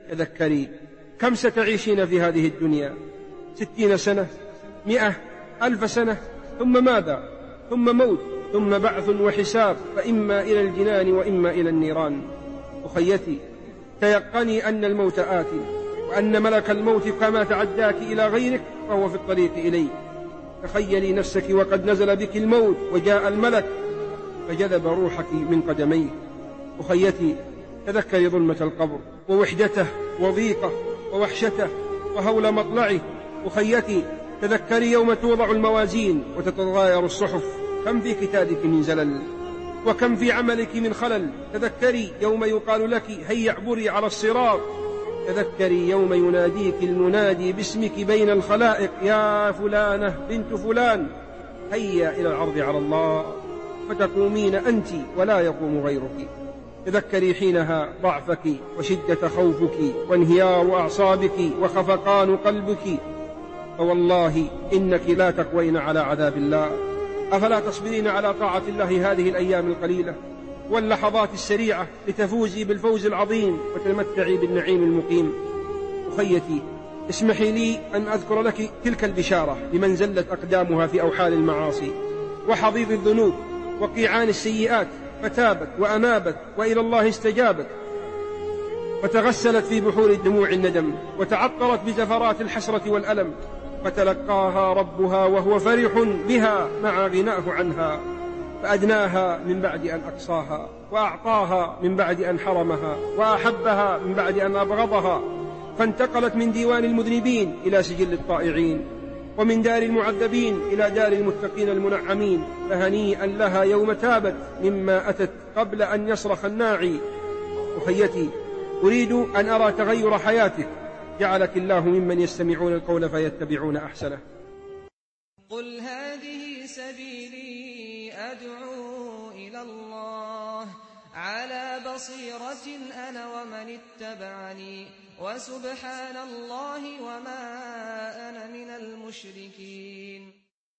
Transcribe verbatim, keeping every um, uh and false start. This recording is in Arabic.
تذكري كم ستعيشين في هذه الدنيا؟ ستين سنة، مئة، ألف سنة، ثم ماذا؟ ثم موت، ثم بعث وحساب، فإما إلى الجنان وإما إلى النيران. أخيتي تيقني أن الموت آت، وأن ملك الموت كما تعداك إلى غيرك فهو في الطريق إليك. تخيلي نفسك وقد نزل بك الموت وجاء الملك فجذب روحك من قدميه. أخيتي تذكري ظلمة القبر ووحدته وضيقه ووحشته وهول مطلعه. أخيتي تذكري يوم توضع الموازين وتتغاير الصحف، كم في كتابك من زلل وكم في عملك من خلل. تذكري يوم يقال لك هيا اعبري على الصراط. تذكري يوم يناديك المنادي باسمك بين الخلائق، يا فلانة بنت فلان هيا إلى العرض على الله، فتقومين أنت ولا يقوم غيرك. تذكري حينها ضعفك وشدة خوفك وانهيار أعصابك وخفقان قلبك، فوالله إنك لا تقوين على عذاب الله. أفلا تصبرين على طاعة الله هذه الأيام القليلة واللحظات السريعة لتفوزي بالفوز العظيم وتمتعي بالنعيم المقيم؟ أخيتي اسمحي لي أن أذكر لك تلك البشارة لمن زلت أقدامها في أوحال المعاصي وحضيض الذنوب وقيعان السيئات، فتابت وأنابت وإلى الله استجابت، فتغسلت في بحور دموع الندم وتعطرت بزفرات الحسرة والألم، فتلقاها ربها وهو فرح بها مع غناه عنها، فأدناها من بعد أن أقصاها، وأعطاها من بعد أن حرمها، وأحبها من بعد أن أبغضها، فانتقلت من ديوان المذنبين إلى سجل الطائعين، ومن دار المعذبين إلى دار المتقين المنعمين. فهنيئا لها يوم تابت مما أتت قبل أن يصرخ الناعي. أخيتي أريد أن أرى تغير حياتك، جعلك الله ممن يستمعون القول فيتبعون أحسنه. قل هذه سبيلي أدعو إلى الله على بصيرة أنا ومن اتبعني، وسبحان الله وما أنا من المشركين.